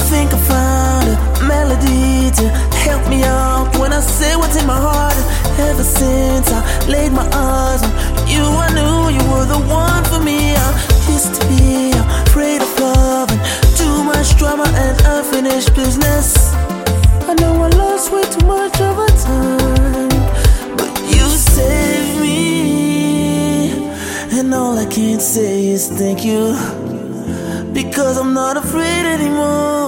think I found a melody to help me out when I say what's in my heart. Ever since I laid my eyes on you, I knew you were the one for me. I used to be afraid of love and too much drama and unfinished business. I know I lost way too much of our time, but you saved me, and all I can say is thank you, because I'm not afraid anymore.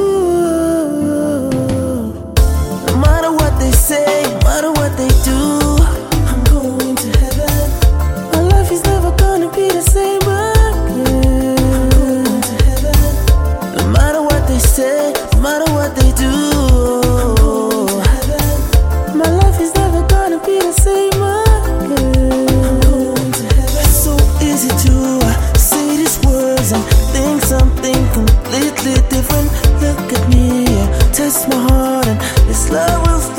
No matter what they say, no matter what they do, I'm going to heaven. My life is never gonna be the same again. I'm going to heaven. No matter what they say, no matter what they do, I'm going to heaven. My life is never gonna be the same again. I'm going to heaven. It's so easy to say these words and think something completely different. Look at me, test my heart, and this love will stay.